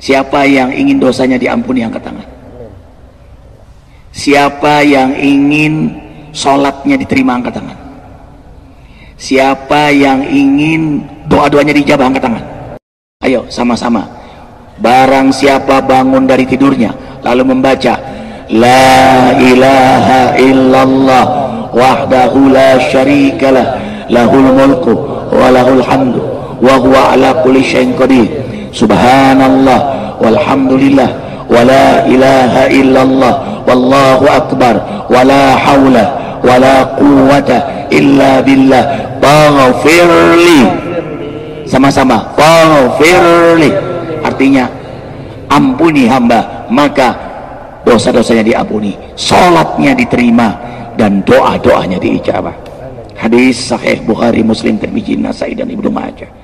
Siapa yang ingin dosanya diampuni angkat tangan. Siapa yang ingin sholatnya diterima angkat tangan. Siapa yang ingin doa-doanya dijabah angkat tangan. Ayo sama-sama. Barang siapa bangun dari tidurnya lalu membaca La ilaha illallah wahdahu la syarikalah lahul mulku wa lahul hamdu wa huwa ala kulli syai'in qadir subhanallah walhamdulillah wa la ilaha illallah wallahu akbar wa la hawla wa la quwwata illa billah faghfirli. Sama-sama faghfirli, artinya ampuni hamba maka dosa-dosanya diampuni, sholatnya diterima, dan doa-doanya diijabah. Hadis sahih Bukhari, Muslim, Tirmidzi, Nasai, dan Ibnu Majah.